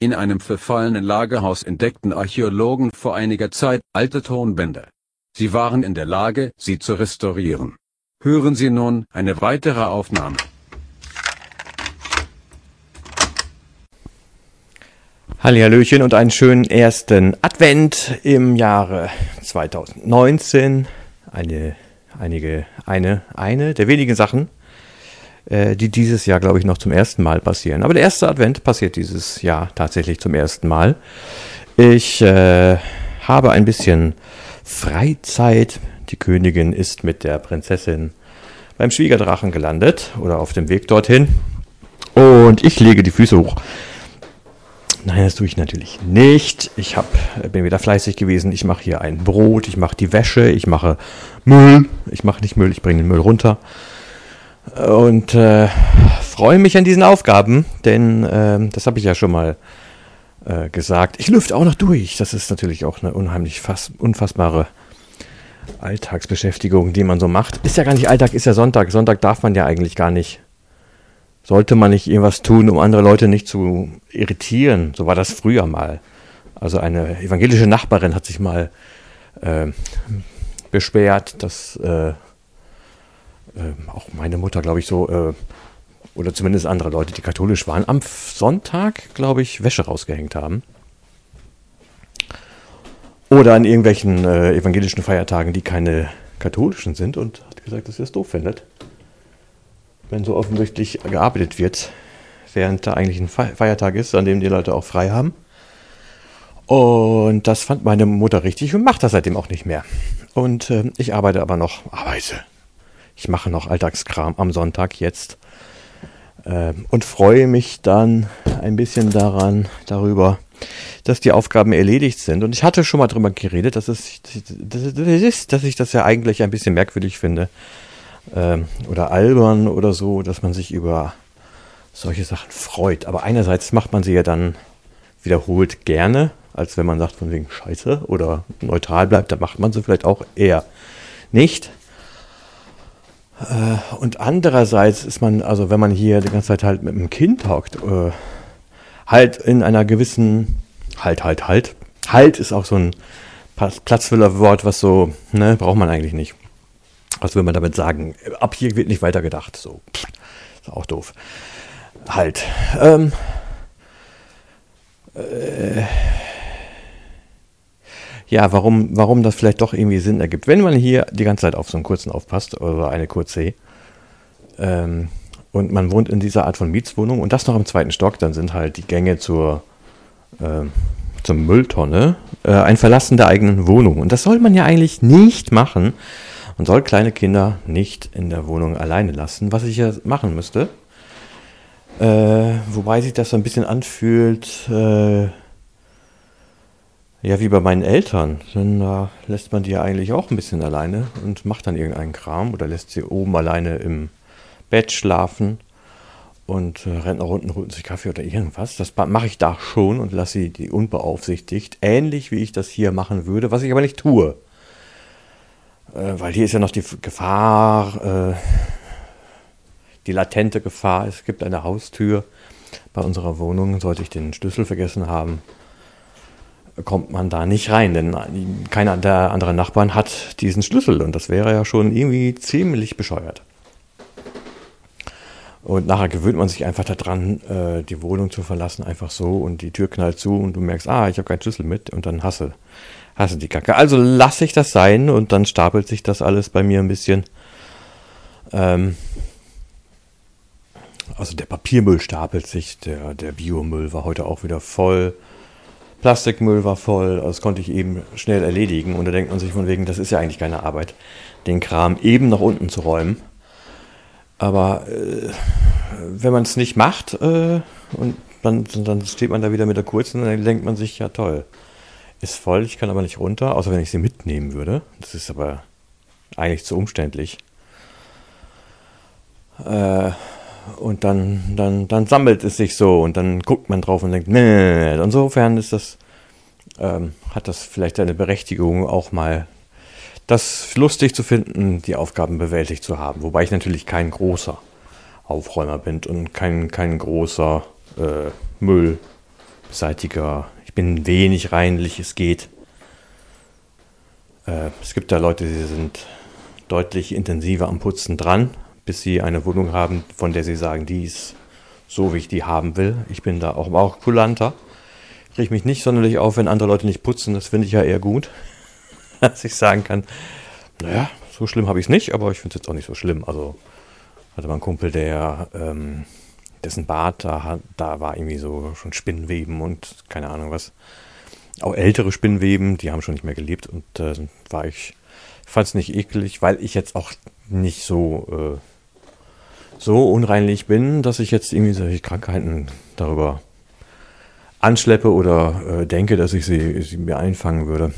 In einem verfallenen Lagerhaus entdeckten Archäologen vor einiger Zeit alte Tonbänder. Sie waren in der Lage, sie zu restaurieren. Hören Sie nun eine weitere Aufnahme. Hallihallöchen und einen schönen ersten Advent im Jahre 2019. Eine der wenigen Sachen, die dieses Jahr, glaube ich, noch zum ersten Mal passieren. Aber der erste Advent passiert dieses Jahr tatsächlich zum ersten Mal. Ich habe ein bisschen Freizeit. Die Königin ist mit der Prinzessin beim Schwiegerdrachen gelandet oder auf dem Weg dorthin. Und ich lege die Füße hoch. Nein, das tue ich natürlich nicht. Ich bin wieder fleißig gewesen. Ich mache hier ein Brot, ich mache die Wäsche, ich mache Müll. Ich mache nicht Müll, ich bringe den Müll runter. Und freue mich an diesen Aufgaben, denn das habe ich ja schon mal gesagt. Ich lüfte auch noch durch. Das ist natürlich auch eine unheimlich unfassbare Alltagsbeschäftigung, die man so macht. Ist ja gar nicht Alltag, ist ja Sonntag. Sonntag darf man ja eigentlich gar nicht. Sollte man nicht irgendwas tun, um andere Leute nicht zu irritieren? So war das früher mal. Also eine evangelische Nachbarin hat sich mal beschwert, dass auch meine Mutter, glaube ich, so, oder zumindest andere Leute, die katholisch waren, am Sonntag, glaube ich, Wäsche rausgehängt haben. Oder an irgendwelchen evangelischen Feiertagen, die keine katholischen sind, und hat gesagt, dass sie das doof findet, wenn so offensichtlich gearbeitet wird, während da eigentlich ein Feiertag ist, an dem die Leute auch frei haben. Und das fand meine Mutter richtig und macht das seitdem auch nicht mehr. Und ich arbeite. Ich mache noch Alltagskram am Sonntag jetzt und freue mich dann ein bisschen darüber, dass die Aufgaben erledigt sind. Und ich hatte schon mal drüber geredet, dass ich das ja eigentlich ein bisschen merkwürdig finde, oder albern oder so, dass man sich über solche Sachen freut. Aber einerseits macht man sie ja dann wiederholt gerne, als wenn man sagt von wegen Scheiße oder neutral bleibt, da macht man sie vielleicht auch eher nicht. Und andererseits ist man, also wenn man hier die ganze Zeit halt mit einem Kind hockt, halt in einer gewissen, halt ist auch so ein Platzfüllerwort, was so, ne, braucht man eigentlich nicht. Was will man damit sagen? Ab hier wird nicht weitergedacht. So, ist auch doof. Halt. Ja, warum das vielleicht doch irgendwie Sinn ergibt. Wenn man hier die ganze Zeit auf so einen kurzen aufpasst, oder eine kurze, und man wohnt in dieser Art von Mietswohnung und das noch im 2. Stock, dann sind halt die Gänge zur Mülltonne ein Verlassen der eigenen Wohnung. Und das soll man ja eigentlich nicht machen. Man soll kleine Kinder nicht in der Wohnung alleine lassen, was ich ja machen müsste. Wobei sich das so ein bisschen anfühlt, ja, wie bei meinen Eltern. Dann lässt man die ja eigentlich auch ein bisschen alleine und macht dann irgendeinen Kram oder lässt sie oben alleine im Bett schlafen und rennt nach unten, holt sich Kaffee oder irgendwas. Das mache ich da schon und lasse die unbeaufsichtigt. Ähnlich wie ich das hier machen würde, was ich aber nicht tue. Weil hier ist ja noch die Gefahr, die latente Gefahr, es gibt eine Haustür bei unserer Wohnung. Sollte ich den Schlüssel vergessen haben, kommt man da nicht rein, denn keiner der anderen Nachbarn hat diesen Schlüssel und das wäre ja schon irgendwie ziemlich bescheuert. Und nachher gewöhnt man sich einfach daran, die Wohnung zu verlassen, einfach so, und die Tür knallt zu und du merkst, ich habe keinen Schlüssel mit, und dann hasse die Kacke. Also lasse ich das sein und dann stapelt sich das alles bei mir ein bisschen. Also der Papiermüll stapelt sich, der Biomüll war heute auch wieder voll, Plastikmüll war voll, das konnte ich eben schnell erledigen, und da denkt man sich von wegen, das ist ja eigentlich keine Arbeit, den Kram eben nach unten zu räumen. Aber wenn man es nicht macht und dann steht man da wieder mit der kurzen und dann denkt man sich, ja toll, ist voll, ich kann aber nicht runter, außer wenn ich sie mitnehmen würde. Das ist aber eigentlich zu umständlich. Und dann sammelt es sich so und dann guckt man drauf und denkt, nee. Insofern ist das, hat das vielleicht eine Berechtigung, auch mal das lustig zu finden, die Aufgaben bewältigt zu haben. Wobei ich natürlich kein großer Aufräumer bin und kein großer seitiger. Ich bin wenig reinlich, es geht. Es gibt da Leute, die sind deutlich intensiver am Putzen dran, bis sie eine Wohnung haben, von der sie sagen, die ist so, wie ich die haben will. Ich bin da auch kulanter. Ich reg mich nicht sonderlich auf, wenn andere Leute nicht putzen. Das finde ich ja eher gut, dass ich sagen kann, naja, so schlimm habe ich es nicht, aber ich finde es jetzt auch nicht so schlimm. Also hatte mal einen Kumpel, der dessen Bad, da war irgendwie so schon Spinnenweben und keine Ahnung was. Auch ältere Spinnenweben, die haben schon nicht mehr gelebt und ich fand es nicht eklig, weil ich jetzt auch nicht so unreinlich bin, dass ich jetzt irgendwie solche Krankheiten darüber anschleppe oder denke, dass ich sie mir einfangen würde.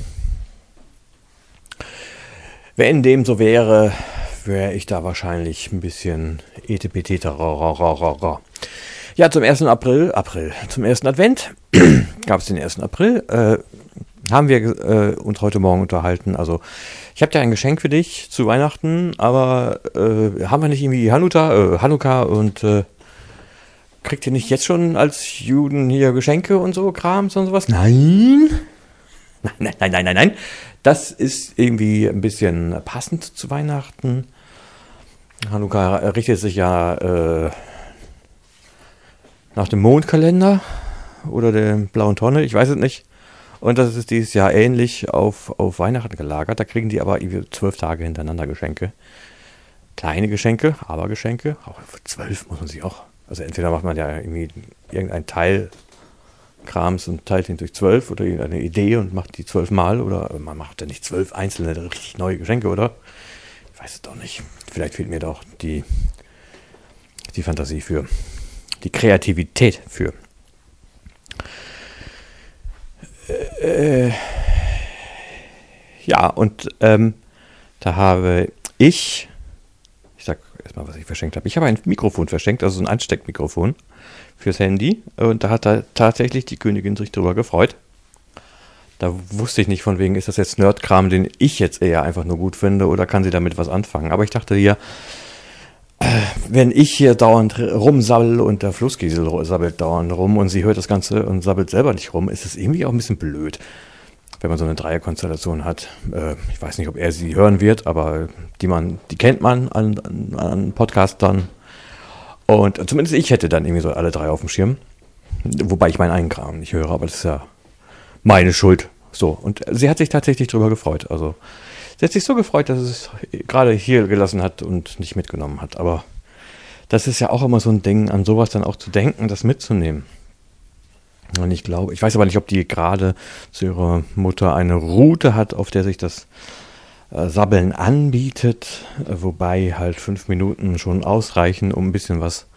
Wenn dem so wäre, wäre ich da wahrscheinlich ein bisschen etepetete. Ja, zum 1. zum 1. Advent gab es den 1. April, haben wir uns heute Morgen unterhalten. Also ich habe ja ein Geschenk für dich zu Weihnachten, aber haben wir nicht irgendwie Hanukkah und kriegt ihr nicht jetzt schon als Juden hier Geschenke und so Krams und sowas? Nein. Nein. Das ist irgendwie ein bisschen passend zu Weihnachten. Hanukkah richtet sich ja nach dem Mondkalender oder der blauen Tonne, ich weiß es nicht. Und das ist dieses Jahr ähnlich auf Weihnachten gelagert. Da kriegen die aber 12 Tage hintereinander Geschenke. Kleine Geschenke, aber Geschenke. Auch für 12 muss man sich auch. Also entweder macht man ja irgendwie irgendein Teil Krams und teilt ihn durch 12 oder irgendeine Idee und macht die 12 Mal. Oder man macht ja nicht 12 einzelne richtig neue Geschenke, oder? Ich weiß es doch nicht. Vielleicht fehlt mir doch die Fantasie für. Die Kreativität für. Ja, und da habe ich sag erstmal, was ich verschenkt habe. Ich habe ein Mikrofon verschenkt, also ein Ansteckmikrofon fürs Handy. Und da hat tatsächlich die Königin sich drüber gefreut. Da wusste ich nicht von wegen, ist das jetzt Nerdkram, den ich jetzt eher einfach nur gut finde, oder kann sie damit was anfangen. Aber ich dachte hier, wenn ich hier dauernd rumsabbel und der Flusskiesel sabbelt dauernd rum und sie hört das Ganze und sabbelt selber nicht rum, ist es irgendwie auch ein bisschen blöd, wenn man so eine Dreierkonstellation hat. Ich weiß nicht, ob er sie hören wird, aber die kennt man an Podcastern. Und zumindest ich hätte dann irgendwie so alle drei auf dem Schirm. Wobei ich meinen eigenen Kram nicht höre, aber das ist ja meine Schuld. So, und sie hat sich tatsächlich drüber gefreut. Also sie hat sich so gefreut, dass es gerade hier gelassen hat und nicht mitgenommen hat. Aber das ist ja auch immer so ein Ding, an sowas dann auch zu denken, das mitzunehmen. Und ich weiß aber nicht, ob die gerade zu ihrer Mutter eine Route hat, auf der sich das Sabbeln anbietet, wobei halt 5 Minuten schon ausreichen, um ein bisschen was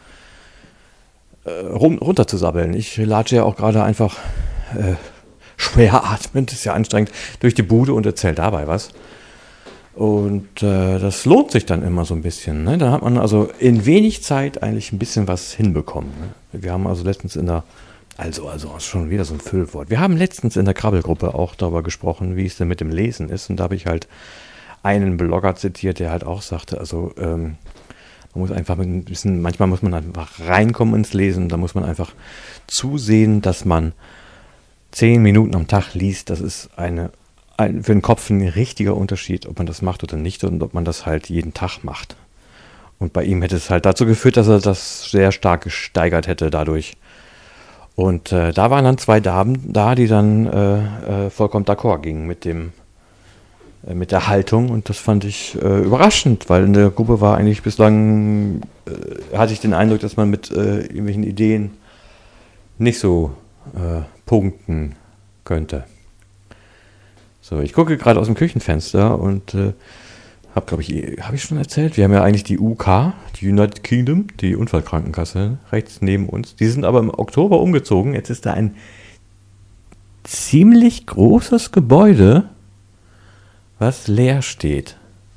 runter zu sabbeln. Ich latsche ja auch gerade einfach schwer atmend, ist ja anstrengend, durch die Bude und erzähle dabei was. Und das lohnt sich dann immer so ein bisschen. Ne? Da hat man also in wenig Zeit eigentlich ein bisschen was hinbekommen. Ne? Wir haben also letztens also schon wieder so ein Füllwort. Wir haben letztens in der Krabbelgruppe auch darüber gesprochen, wie es denn mit dem Lesen ist. Und da habe ich halt einen Blogger zitiert, der halt auch sagte, also man muss einfach manchmal muss man einfach reinkommen ins Lesen. Da muss man einfach zusehen, dass man 10 Minuten am Tag liest. Das ist für den Kopf ein richtiger Unterschied, ob man das macht oder nicht und ob man das halt jeden Tag macht. Und bei ihm hätte es halt dazu geführt, dass er das sehr stark gesteigert hätte dadurch. Und da waren dann 2 Damen da, die dann vollkommen d'accord gingen mit der Haltung. Und das fand ich überraschend, weil in der Gruppe war eigentlich bislang, hatte ich den Eindruck, dass man mit irgendwelchen Ideen nicht so punkten könnte. So, ich gucke gerade aus dem Küchenfenster und habe ich schon erzählt, wir haben ja eigentlich die UK, die United Kingdom, die Unfallkrankenkasse, rechts neben uns. Die sind aber im Oktober umgezogen. Jetzt ist da ein ziemlich großes Gebäude, was leer steht.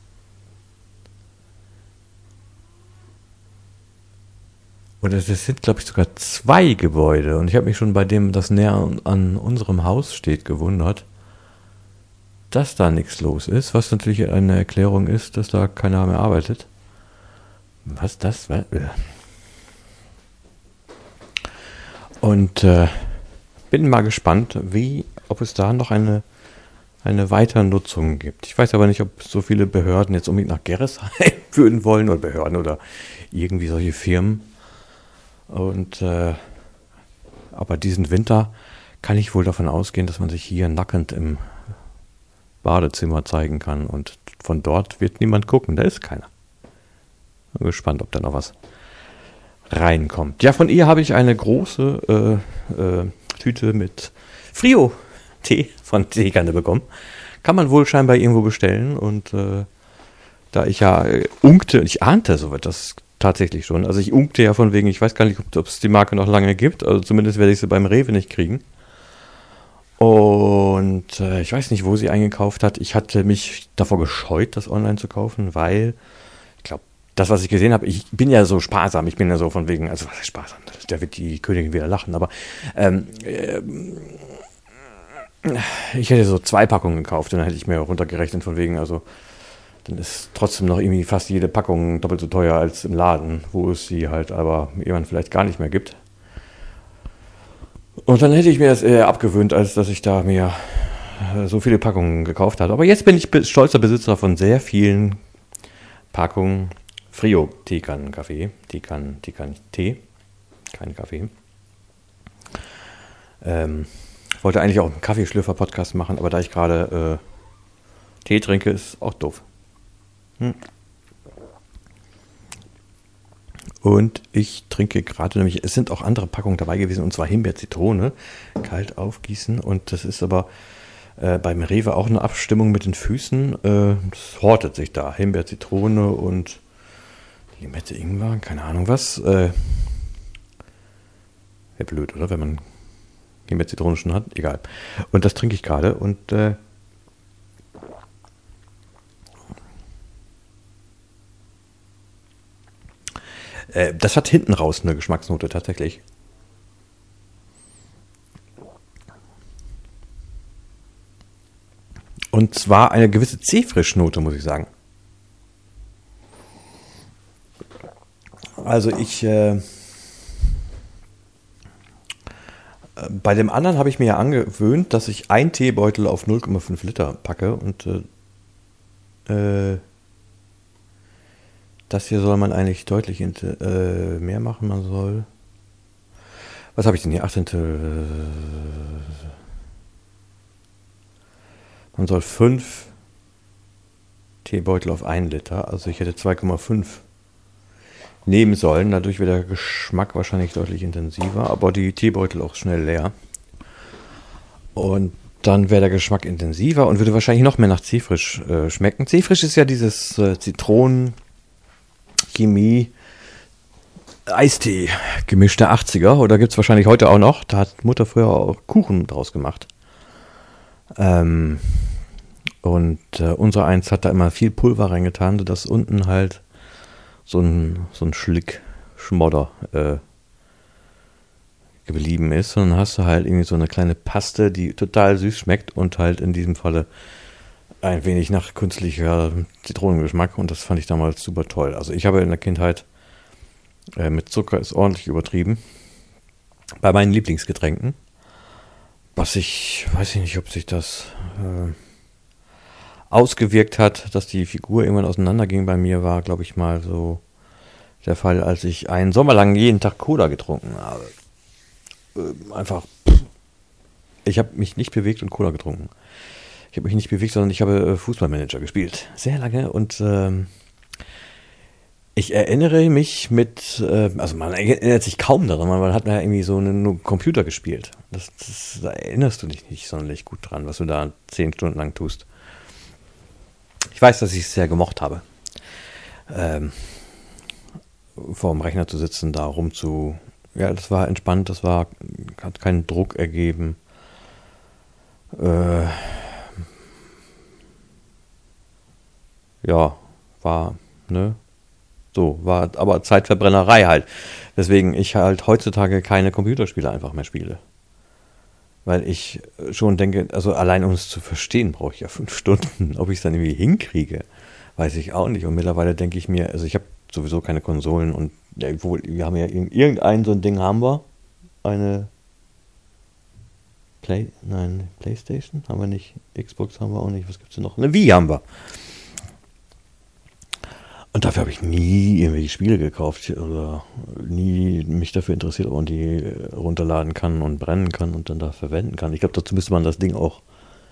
Und es sind, glaube ich, sogar 2 Gebäude. Und ich habe mich schon bei dem, das näher an unserem Haus steht, gewundert, dass da nichts los ist, was natürlich eine Erklärung ist, dass da keiner mehr arbeitet. Was das? Und bin mal gespannt, ob es da noch eine weitere Nutzung gibt. Ich weiß aber nicht, ob so viele Behörden jetzt unbedingt nach Gerresheim würden wollen oder Behörden oder irgendwie solche Firmen. Und aber diesen Winter kann ich wohl davon ausgehen, dass man sich hier nackend im Badezimmer zeigen kann und von dort wird niemand gucken, da ist keiner. Bin gespannt, ob da noch was reinkommt. Ja, von ihr habe ich eine große Tüte mit Frio-Tee von Teekanne bekommen. Kann man wohl scheinbar irgendwo bestellen und da ich ja unkte, und ich ahnte so das tatsächlich schon, also ich unkte ja von wegen, ich weiß gar nicht, ob es die Marke noch lange gibt, also zumindest werde ich sie beim Rewe nicht kriegen. Und ich weiß nicht, wo sie eingekauft hat. Ich hatte mich davor gescheut, das online zu kaufen, weil ich glaube, das, was ich gesehen habe, ich bin ja so sparsam, ich bin ja so von wegen, also was ist sparsam, da wird die Königin wieder lachen, aber ich hätte so 2 Packungen gekauft und dann hätte ich mir runtergerechnet von wegen, also dann ist trotzdem noch irgendwie fast jede Packung doppelt so teuer als im Laden, wo es sie halt aber irgendwann vielleicht gar nicht mehr gibt. Und dann hätte ich mir das eher abgewöhnt, als dass ich da mir so viele Packungen gekauft habe. Aber jetzt bin ich stolzer Besitzer von sehr vielen Packungen Frio Teekannen-Kaffee. Teekannen-Tee, kein Kaffee. Wollte eigentlich auch einen Kaffeeschlürfer-Podcast machen, aber da ich gerade Tee trinke, ist auch doof. Und ich trinke gerade, nämlich, es sind auch andere Packungen dabei gewesen, und zwar Himbeer-Zitrone, kalt aufgießen. Und das ist aber beim Rewe auch eine Abstimmung mit den Füßen. Das hortet sich da. Himbeer-Zitrone und Limette, Ingwer, keine Ahnung was. Wäre blöd, oder? Wenn man Himbeer-Zitrone schon hat. Egal. Und das trinke ich gerade und das hat hinten raus eine Geschmacksnote tatsächlich. Und zwar eine gewisse C-Frisch-Note, muss ich sagen. Also bei dem anderen habe ich mir ja angewöhnt, dass ich einen Teebeutel auf 0,5 Liter packe und das hier soll man eigentlich deutlich mehr machen. Man soll. Was habe ich denn hier? 18. Man soll 5 Teebeutel auf 1 Liter. Also ich hätte 2,5 nehmen sollen. Dadurch wird der Geschmack wahrscheinlich deutlich intensiver. Aber die Teebeutel auch schnell leer. Und dann wäre der Geschmack intensiver und würde wahrscheinlich noch mehr nach C-Frisch schmecken. C-Frisch ist ja dieses Zitronen. Chemie, Eistee, gemischte 80er, oder gibt es wahrscheinlich heute auch noch. Da hat Mutter früher auch Kuchen draus gemacht. Und unser Eins hat da immer viel Pulver reingetan, sodass unten halt so ein Schlick Schmodder geblieben ist. Und dann hast du halt irgendwie so eine kleine Paste, die total süß schmeckt und halt in diesem Falle ein wenig nach künstlicher Zitronengeschmack, und das fand ich damals super toll. Also ich habe in der Kindheit mit Zucker ist ordentlich übertrieben bei meinen Lieblingsgetränken. Weiß ich nicht, ob sich das ausgewirkt hat, dass die Figur irgendwann auseinanderging. Bei mir war, glaube ich, mal so der Fall, als ich einen Sommer lang jeden Tag Cola getrunken habe. Einfach, ich habe mich nicht bewegt und Cola getrunken. Ich habe mich nicht bewegt, sondern ich habe Fußballmanager gespielt. Sehr lange, und ich erinnere mich also man erinnert sich kaum daran, man hat ja irgendwie so einen Computer gespielt. Da erinnerst du dich nicht sonderlich gut dran, was du da 10 Stunden lang tust. Ich weiß, dass ich es sehr gemocht habe, vor dem Rechner zu sitzen, da ja, das war entspannt, hat keinen Druck ergeben. Ja, war aber Zeitverbrennerei halt. Weswegen ich halt heutzutage keine Computerspiele einfach mehr spiele. Weil ich schon denke, also allein um es zu verstehen, brauche ich ja 5 Stunden. Ob ich es dann irgendwie hinkriege, weiß ich auch nicht. Und mittlerweile denke ich mir, also ich habe sowieso keine Konsolen, und wir haben ja irgendein so ein Ding haben wir. PlayStation haben wir nicht, Xbox haben wir auch nicht, was gibt's denn noch? Eine Wii haben wir. Und dafür habe ich nie irgendwelche Spiele gekauft oder nie mich dafür interessiert, ob man die runterladen kann und brennen kann und dann da verwenden kann. Ich glaube, dazu müsste man das Ding auch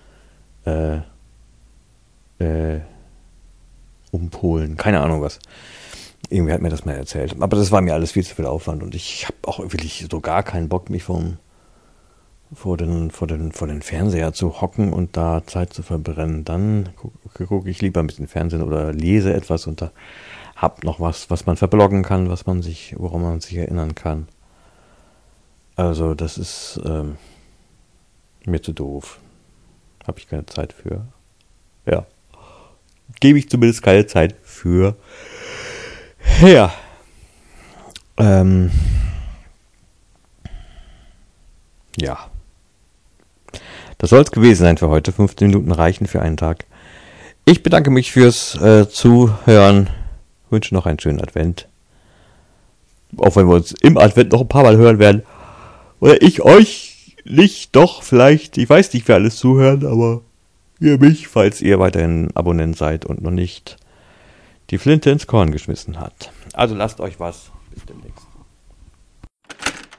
umpolen. Keine Ahnung was. Irgendwie hat mir das mal erzählt. Aber das war mir alles viel zu viel Aufwand und ich habe auch wirklich so gar keinen Bock, mich vor den Fernseher zu hocken und da Zeit zu verbrennen. Dann gucke ich lieber ein bisschen Fernsehen oder lese etwas und da hab noch was man verbloggen kann, woran man sich erinnern kann. Also das ist mir zu doof. Habe ich keine Zeit für. Ja. Gebe ich zumindest keine Zeit für. Ja. Ja. Das soll es gewesen sein für heute. 15 Minuten reichen für einen Tag. Ich bedanke mich fürs Zuhören. Wünsche noch einen schönen Advent. Auch wenn wir uns im Advent noch ein paar Mal hören werden. Oder ich euch nicht, doch vielleicht. Ich weiß nicht, wer alles zuhören, aber ihr mich, falls ihr weiterhin Abonnent seid und noch nicht die Flinte ins Korn geschmissen habt. Also lasst euch was. Bis demnächst.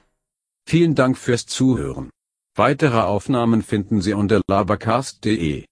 Vielen Dank fürs Zuhören. Weitere Aufnahmen finden Sie unter labercast.de.